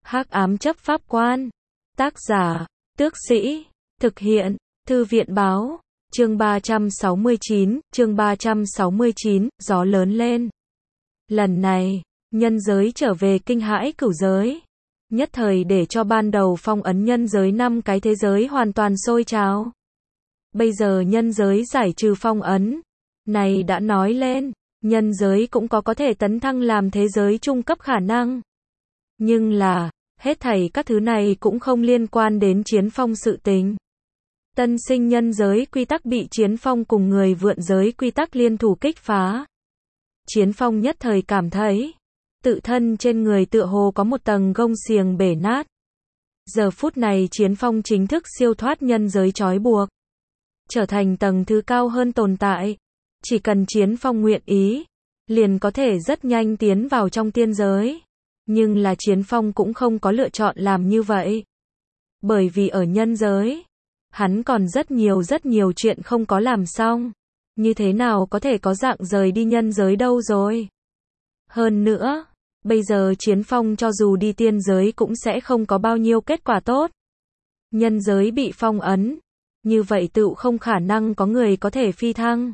Hắc ám chấp pháp quan. Tác giả, Tước Sĩ. Thực hiện, Thư viện báo. Chương 369, gió lớn lên. Lần này, nhân giới trở về kinh hãi cửu giới. Nhất thời để cho ban đầu phong ấn nhân giới 5 cái thế giới hoàn toàn sôi trào. Bây giờ nhân giới giải trừ phong ấn. Này đã nói lên, nhân giới cũng có thể tấn thăng làm thế giới trung cấp khả năng. Nhưng là, hết thảy các thứ này cũng không liên quan đến Chiến Phong sự tình. Tân sinh nhân giới quy tắc bị Chiến Phong cùng người vượn giới quy tắc liên thủ kích phá. Chiến Phong nhất thời cảm thấy, tự thân trên người tựa hồ có một tầng gông xiềng bể nát. Giờ phút này Chiến Phong chính thức siêu thoát nhân giới trói buộc, trở thành tầng thứ cao hơn tồn tại. Chỉ cần Chiến Phong nguyện ý, liền có thể rất nhanh tiến vào trong tiên giới. Nhưng là Chiến Phong cũng không có lựa chọn làm như vậy. Bởi vì ở nhân giới, hắn còn rất nhiều chuyện không có làm xong. Như thế nào có thể có dạng rời đi nhân giới đâu rồi. Hơn nữa, bây giờ Chiến Phong cho dù đi tiên giới cũng sẽ không có bao nhiêu kết quả tốt. Nhân giới bị phong ấn, như vậy tựu không khả năng có người có thể phi thăng.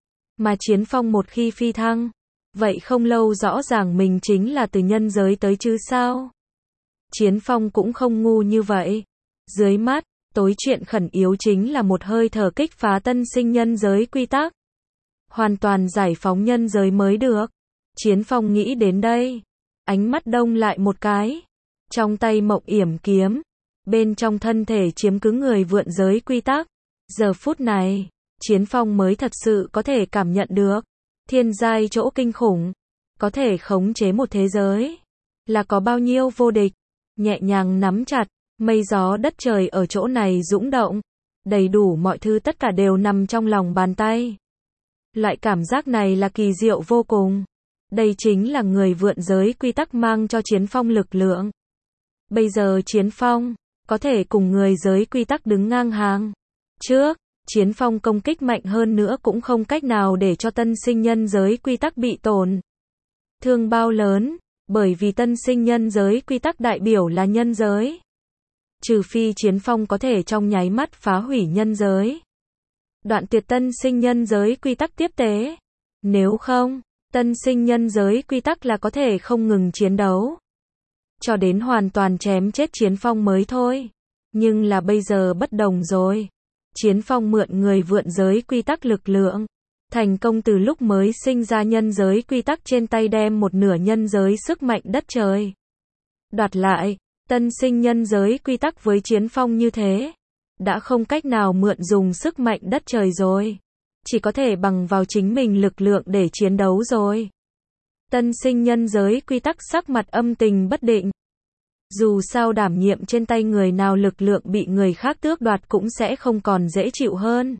Mà Chiến Phong một khi phi thăng, vậy không lâu rõ ràng mình chính là từ nhân giới tới chứ sao. Chiến Phong cũng không ngu như vậy. Dưới mắt, tối chuyện khẩn yếu chính là một hơi thở kích phá tân sinh nhân giới quy tắc. Hoàn toàn giải phóng nhân giới mới được. Chiến Phong nghĩ đến đây, ánh mắt đông lại một cái. Trong tay Mộng Yểm kiếm, bên trong thân thể chiếm cứ người vượn giới quy tắc. Giờ phút này, Chiến Phong mới thật sự có thể cảm nhận được thiên giai chỗ kinh khủng, có thể khống chế một thế giới, là có bao nhiêu vô địch. Nhẹ nhàng nắm chặt, mây gió đất trời ở chỗ này dũng động, đầy đủ mọi thứ tất cả đều nằm trong lòng bàn tay. Loại cảm giác này là kỳ diệu vô cùng. Đây chính là người vượn giới quy tắc mang cho Chiến Phong lực lượng. Bây giờ Chiến Phong có thể cùng người giới quy tắc đứng ngang hàng. Trước, Chiến Phong công kích mạnh hơn nữa cũng không cách nào để cho tân sinh nhân giới quy tắc bị tổn thương bao lớn, bởi vì tân sinh nhân giới quy tắc đại biểu là nhân giới. Trừ phi Chiến Phong có thể trong nháy mắt phá hủy nhân giới, đoạn tuyệt tân sinh nhân giới quy tắc tiếp tế. Nếu không, tân sinh nhân giới quy tắc là có thể không ngừng chiến đấu, cho đến hoàn toàn chém chết Chiến Phong mới thôi. Nhưng là bây giờ bất đồng rồi. Chiến Phong mượn người vượn giới quy tắc lực lượng, thành công từ lúc mới sinh ra nhân giới quy tắc trên tay đem một nửa nhân giới sức mạnh đất trời đoạt lại. Tân sinh nhân giới quy tắc với Chiến Phong như thế, đã không cách nào mượn dùng sức mạnh đất trời rồi, chỉ có thể bằng vào chính mình lực lượng để chiến đấu rồi. Tân sinh nhân giới quy tắc sắc mặt âm tình bất định. Dù sao đảm nhiệm trên tay người nào lực lượng bị người khác tước đoạt cũng sẽ không còn dễ chịu hơn.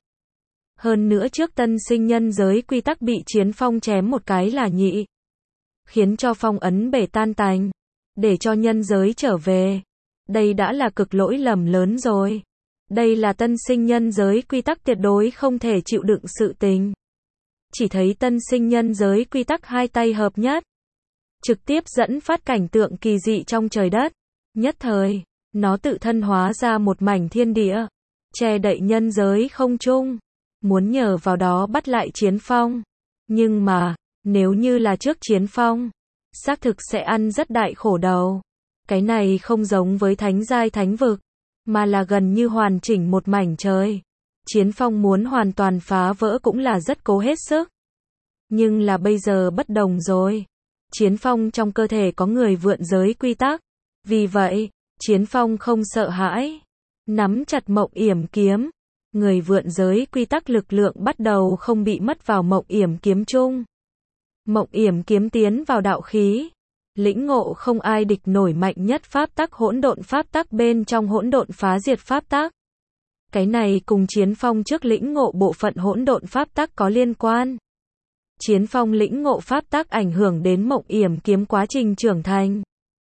Hơn nữa trước tân sinh nhân giới quy tắc bị Chiến Phong chém một cái là nhị, khiến cho phong ấn bể tan tành, để cho nhân giới trở về. Đây đã là cực lỗi lầm lớn rồi. Đây là tân sinh nhân giới quy tắc tuyệt đối không thể chịu đựng sự tình. Chỉ thấy tân sinh nhân giới quy tắc hai tay hợp nhất, trực tiếp dẫn phát cảnh tượng kỳ dị trong trời đất. Nhất thời, nó tự thân hóa ra một mảnh thiên địa, che đậy nhân giới không trung, muốn nhờ vào đó bắt lại Chiến Phong. Nhưng mà, nếu như là trước Chiến Phong, xác thực sẽ ăn rất đại khổ đầu. Cái này không giống với thánh giai thánh vực, mà là gần như hoàn chỉnh một mảnh trời. Chiến Phong muốn hoàn toàn phá vỡ cũng là rất cố hết sức. Nhưng là bây giờ bất đồng rồi. Chiến Phong trong cơ thể có người vượn giới quy tắc. Vì vậy, Chiến Phong không sợ hãi, nắm chặt Mộng Yểm kiếm. Người vượn giới quy tắc lực lượng bắt đầu không bị mất vào Mộng Yểm kiếm chung. Mộng Yểm kiếm tiến vào đạo khí, lĩnh ngộ không ai địch nổi mạnh nhất pháp tắc hỗn độn pháp tắc bên trong hỗn độn phá diệt pháp tắc. Cái này cùng Chiến Phong trước lĩnh ngộ bộ phận hỗn độn pháp tắc có liên quan. Chiến Phong lĩnh ngộ pháp tắc ảnh hưởng đến Mộng Yểm kiếm quá trình trưởng thành.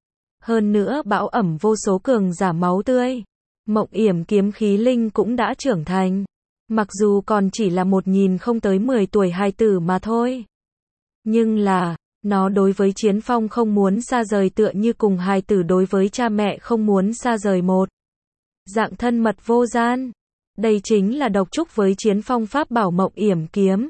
Hơn nữa bão ẩm vô số cường giả máu tươi. Mộng Yểm kiếm khí linh cũng đã trưởng thành. Mặc dù còn chỉ là một nhìn không tới 10 tuổi hài tử mà thôi. Nhưng là, Nó đối với Chiến Phong không muốn xa rời tựa như cùng hài tử đối với cha mẹ không muốn xa rời một dạng thân mật vô gian. Đây chính là độc trúc với Chiến Phong pháp bảo Mộng Yểm Kiếm.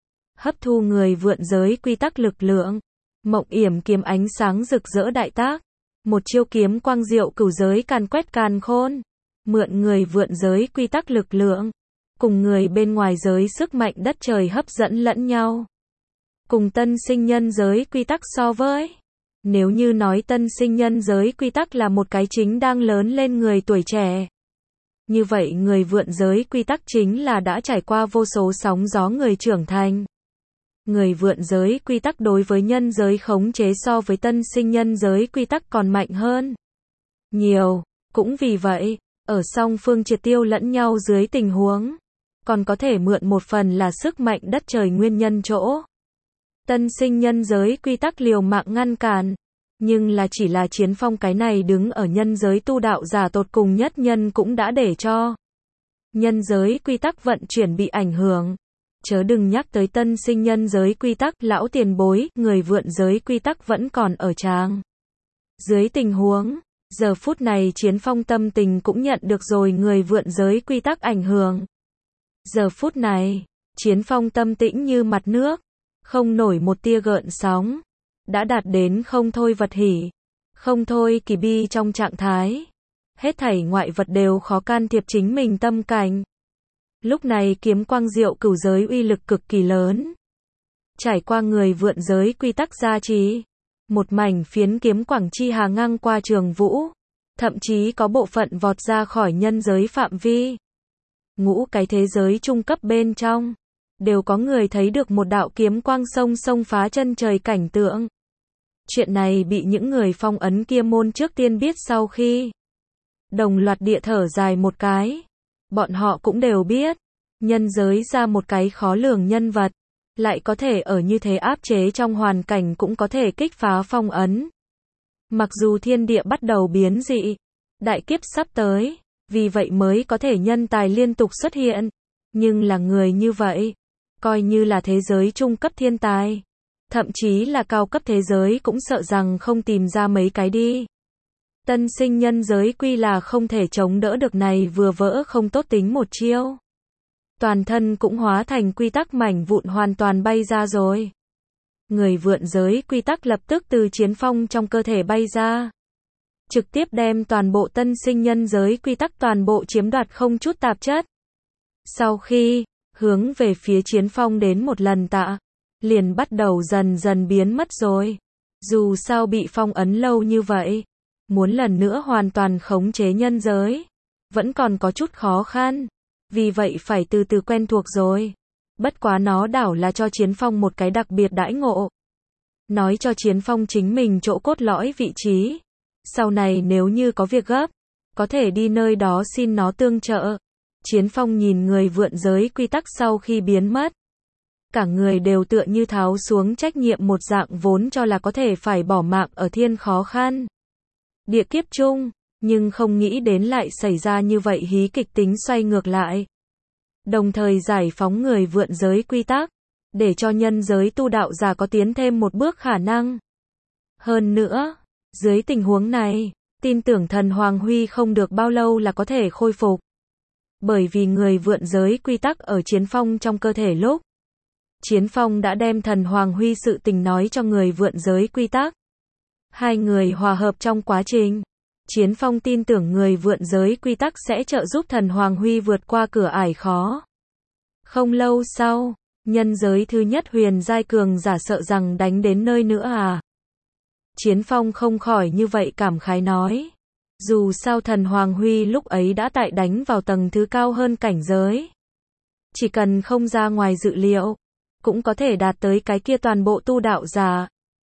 Hấp thu người vượn giới quy tắc lực lượng. Mộng Yểm Kiếm ánh sáng rực rỡ đại tác. Một chiêu kiếm quang diệu cửu giới càn quét càn khôn. Mượn người vượn giới quy tắc lực lượng. Cùng người bên ngoài giới sức mạnh đất trời hấp dẫn lẫn nhau. Cùng tân sinh nhân giới quy tắc so với. Nếu như nói tân sinh nhân giới quy tắc là một cái chính đang lớn lên người tuổi trẻ. Như vậy người vượn giới quy tắc chính là đã trải qua vô số sóng gió người trưởng thành. Người vượn giới quy tắc đối với nhân giới khống chế so với tân sinh nhân giới quy tắc còn mạnh hơn nhiều. Cũng vì vậy, ở song phương triệt tiêu lẫn nhau dưới tình huống, còn có thể mượn một phần là sức mạnh đất trời nguyên nhân chỗ. Tân sinh nhân giới quy tắc liều mạng ngăn cản, nhưng là chỉ là Chiến Phong cái này đứng ở nhân giới tu đạo giả tột cùng nhất nhân cũng đã để cho nhân giới quy tắc vận chuyển bị ảnh hưởng. Chớ đừng nhắc tới tân sinh nhân giới quy tắc, lão tiền bối, người vượn giới quy tắc vẫn còn ở tràng. Dưới tình huống, giờ phút này Chiến Phong tâm tình cũng nhận được rồi người vượn giới quy tắc ảnh hưởng. Giờ phút này, Chiến Phong tâm tĩnh như mặt nước, không nổi một tia gợn sóng, đã đạt đến không thôi vật hỉ, không thôi kỳ bi trong trạng thái. Hết thảy ngoại vật đều khó can thiệp chính mình tâm cảnh. Lúc này kiếm quang diệu cửu giới uy lực cực kỳ lớn. Trải qua người vượn giới quy tắc gia trì, một mảnh phiến kiếm quang chi hà ngang qua trường vũ, thậm chí có bộ phận vọt ra khỏi nhân giới phạm vi. Ngũ cái thế giới trung cấp bên trong, đều có người thấy được một đạo kiếm quang xông phá chân trời cảnh tượng. Chuyện này bị những người phong ấn kia môn trước tiên biết sau khi đồng loạt địa thở dài một cái. Bọn họ cũng đều biết, nhân giới ra một cái khó lường nhân vật, lại có thể ở như thế áp chế trong hoàn cảnh cũng có thể kích phá phong ấn. Mặc dù thiên địa bắt đầu biến dị, đại kiếp sắp tới, vì vậy mới có thể nhân tài liên tục xuất hiện, nhưng là người như vậy, coi như là thế giới trung cấp thiên tài, thậm chí là cao cấp thế giới cũng sợ rằng không tìm ra mấy cái đi. Tân sinh nhân giới quy là không thể chống đỡ được này vừa vỡ không tốt tính một chiêu. Toàn thân cũng hóa thành quy tắc mảnh vụn hoàn toàn bay ra rồi. Người vượn giới quy tắc lập tức từ Chiến Phong trong cơ thể bay ra. Trực tiếp đem toàn bộ tân sinh nhân giới quy tắc toàn bộ chiếm đoạt không chút tạp chất. Sau khi hướng về phía Chiến Phong đến một lần tạ, liền bắt đầu dần dần biến mất rồi. Dù sao bị phong ấn lâu như vậy, muốn lần nữa hoàn toàn khống chế nhân giới, vẫn còn có chút khó khăn. Vì vậy phải từ từ quen thuộc rồi. Bất quá nó đảo là cho Chiến Phong một cái đặc biệt đãi ngộ. Nói cho Chiến Phong chính mình chỗ cốt lõi vị trí. Sau này nếu như có việc gấp, có thể đi nơi đó xin nó tương trợ. Chiến Phong nhìn người vượn giới quy tắc sau khi biến mất. Cả người đều tựa như tháo xuống trách nhiệm một dạng vốn cho là có thể phải bỏ mạng ở thiên khó khăn. Địa kiếp chung, nhưng không nghĩ đến lại xảy ra như vậy hí kịch tính xoay ngược lại. Đồng thời giải phóng người vượn giới quy tắc, để cho nhân giới tu đạo giả có tiến thêm một bước khả năng. Hơn nữa, dưới tình huống này, tin tưởng thần Hoàng Huy không được bao lâu là có thể khôi phục. Bởi vì người vượn giới quy tắc ở Chiến Phong trong cơ thể lúc. Chiến Phong đã đem thần Hoàng Huy sự tình nói cho người vượn giới quy tắc. Hai người hòa hợp trong quá trình. Chiến Phong tin tưởng người vượn giới quy tắc sẽ trợ giúp thần Hoàng Huy vượt qua cửa ải khó. Không lâu sau, nhân giới thứ nhất huyền giai cường giả sợ rằng đánh đến nơi nữa à. Chiến Phong không khỏi như vậy cảm khái nói. Dù sao thần Hoàng Huy lúc ấy đã tại đánh vào tầng thứ cao hơn cảnh giới. Chỉ cần không ra ngoài dự liệu, cũng có thể đạt tới cái kia toàn bộ tu đạo giả.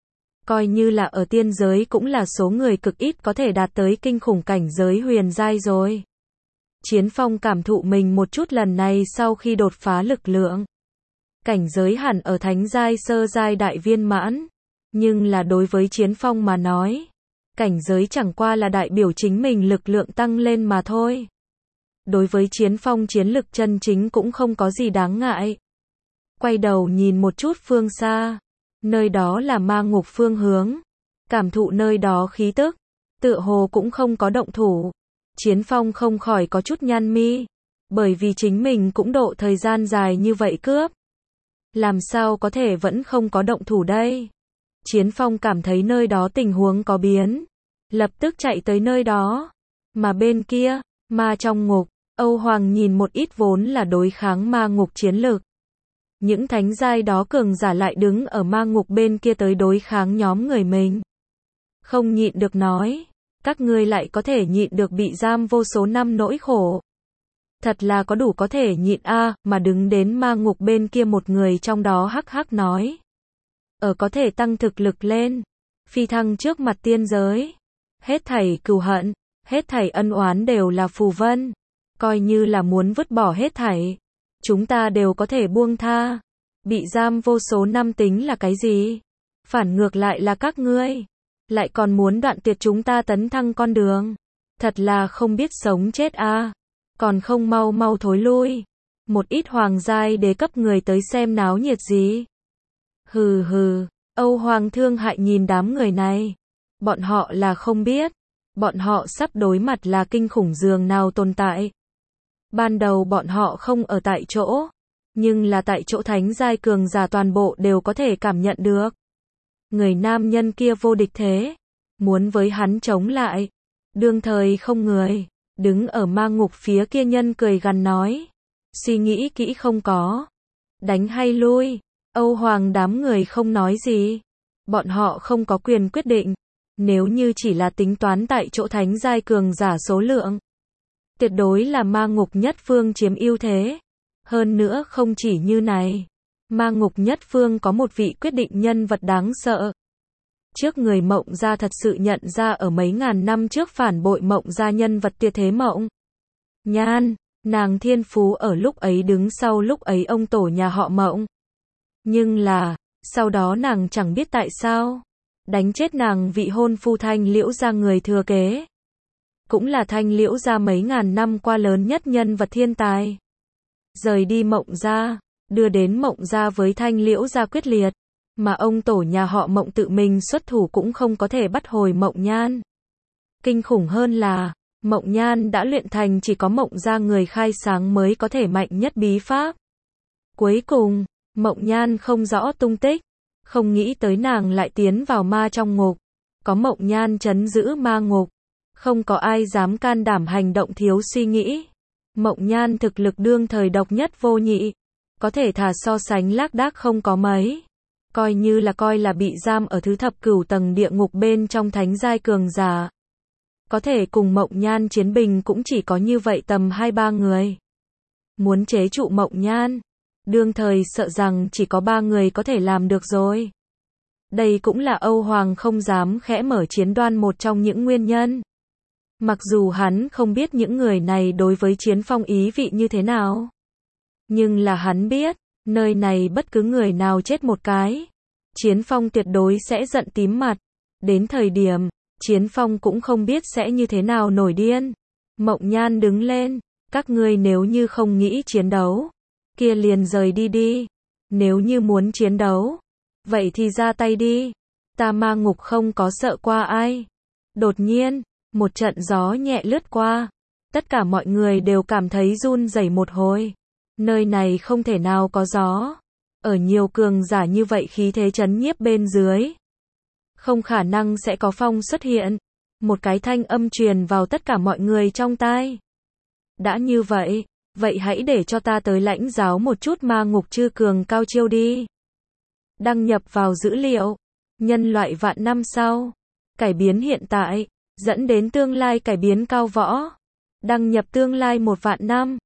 Coi như là ở tiên giới cũng là số người cực ít có thể đạt tới kinh khủng cảnh giới huyền giai rồi. Chiến Phong cảm thụ mình một chút lần này sau khi đột phá lực lượng. Cảnh giới hẳn ở thánh giai sơ giai đại viên mãn. Nhưng là đối với Chiến Phong mà nói, cảnh giới chẳng qua là đại biểu chính mình lực lượng tăng lên mà thôi. Đối với Chiến Phong chiến lực chân chính cũng không có gì đáng ngại. Quay đầu nhìn một chút phương xa. nơi đó là ma ngục phương hướng. Cảm thụ nơi đó khí tức, tựa hồ cũng không có động thủ. Chiến Phong không khỏi có chút nhăn mi, bởi vì chính mình cũng độ thời gian dài như vậy cướp. Làm sao có thể vẫn không có động thủ đây? Chiến Phong cảm thấy nơi đó tình huống có biến, lập tức chạy tới nơi đó. Mà bên kia, ma trong ngục, Âu Hoàng nhìn một ít vốn là đối kháng ma ngục chiến lực. Những thánh giai đó cường giả lại đứng ở ma ngục bên kia tới đối kháng nhóm người mình. Không nhịn được nói, các ngươi lại có thể nhịn được bị giam vô số năm nỗi khổ. Thật là có đủ có thể nhịn a, mà đứng đến ma ngục bên kia một người trong đó hắc hắc nói. Có thể tăng thực lực lên, phi thăng trước mặt tiên giới. Hết thảy cừu hận, hết thảy ân oán đều là phù vân. Coi như là muốn vứt bỏ hết thảy, chúng ta đều có thể buông tha. Bị giam vô số năm tính là cái gì? Phản ngược lại là các ngươi lại còn muốn đoạn tuyệt chúng ta tấn thăng con đường. Thật là không biết sống chết a. Còn không mau mau thối lui. Một ít hoàng giai đế cấp người tới xem náo nhiệt gì. Hừ hừ, Âu Hoàng thương hại nhìn đám người này. Bọn họ là không biết, bọn họ sắp đối mặt là kinh khủng dường nào tồn tại. Ban đầu bọn họ không ở tại chỗ, nhưng là tại chỗ thánh giai cường giả toàn bộ đều có thể cảm nhận được. Người nam nhân kia vô địch thế, muốn với hắn chống lại, đương thời không người. Đứng ở ma ngục phía kia nhân cười gằn nói, suy nghĩ kỹ không có, đánh hay lui? Âu Hoàng đám người không nói gì, bọn họ không có quyền quyết định. Nếu như chỉ là tính toán tại chỗ thánh giai cường giả số lượng, tuyệt đối là ma ngục nhất phương chiếm ưu thế. Hơn nữa không chỉ như này, ma ngục nhất phương có một vị quyết định nhân vật đáng sợ. Trước người Mộng Gia thật sự nhận ra ở mấy ngàn năm trước phản bội Mộng Gia nhân vật tuyệt thế Mộng Nhan, nàng thiên phú ở lúc ấy đứng sau lúc ấy ông tổ nhà họ Mộng. Nhưng là, sau đó nàng chẳng biết tại sao, đánh chết nàng vị hôn phu Thanh Liễu gia người thừa kế. Cũng là Thanh Liễu gia mấy ngàn năm qua lớn nhất nhân vật thiên tài. Rời đi Mộng Gia, đưa đến Mộng Gia với Thanh Liễu gia quyết liệt. Mà ông tổ nhà họ Mộng tự mình xuất thủ cũng không có thể bắt hồi Mộng Nhan. Kinh khủng hơn là, Mộng Nhan đã luyện thành chỉ có Mộng Gia người khai sáng mới có thể mạnh nhất bí pháp. Cuối cùng, Mộng Nhan không rõ tung tích, không nghĩ tới nàng lại tiến vào ma trong ngục. Có Mộng Nhan trấn giữ ma ngục, không có ai dám can đảm hành động thiếu suy nghĩ. Mộng Nhan thực lực đương thời độc nhất vô nhị, có thể thà so sánh Lác Đác không có mấy. Coi là bị giam ở thứ thập cửu tầng địa ngục bên trong thánh giai cường giả. Có thể cùng Mộng Nhan chiến bình cũng chỉ có như vậy tầm 2-3 người. Muốn chế trụ Mộng Nhan, đương thời sợ rằng chỉ có 3 người có thể làm được rồi. Đây cũng là Âu Hoàng không dám khẽ mở chiến đoan một trong những nguyên nhân. Mặc dù hắn không biết những người này đối với Chiến Phong ý vị như thế nào, nhưng là hắn biết, nơi này bất cứ người nào chết một cái, Chiến Phong tuyệt đối sẽ giận tím mặt. Đến thời điểm, Chiến Phong cũng không biết sẽ như thế nào nổi điên. Mộng Nhan đứng lên, các ngươi nếu như không nghĩ chiến đấu, kia liền rời đi đi. Nếu như muốn chiến đấu, vậy thì ra tay đi. Ta ma ngục không có sợ qua ai. Đột nhiên, một trận gió nhẹ lướt qua. Tất cả mọi người đều cảm thấy run rẩy một hồi. Nơi này không thể nào có gió. Ở nhiều cường giả như vậy khí thế chấn nhiếp bên dưới, không khả năng sẽ có phong xuất hiện. Một cái thanh âm truyền vào tất cả mọi người trong tai. Đã như vậy, vậy hãy để cho ta tới lãnh giáo một chút ma ngục chư cường cao chiêu đi. Đăng nhập vào dữ liệu. Nhân loại vạn năm sau. Cải biến hiện tại, dẫn đến tương lai cải biến cao võ. Đăng nhập tương lai 1 vạn năm.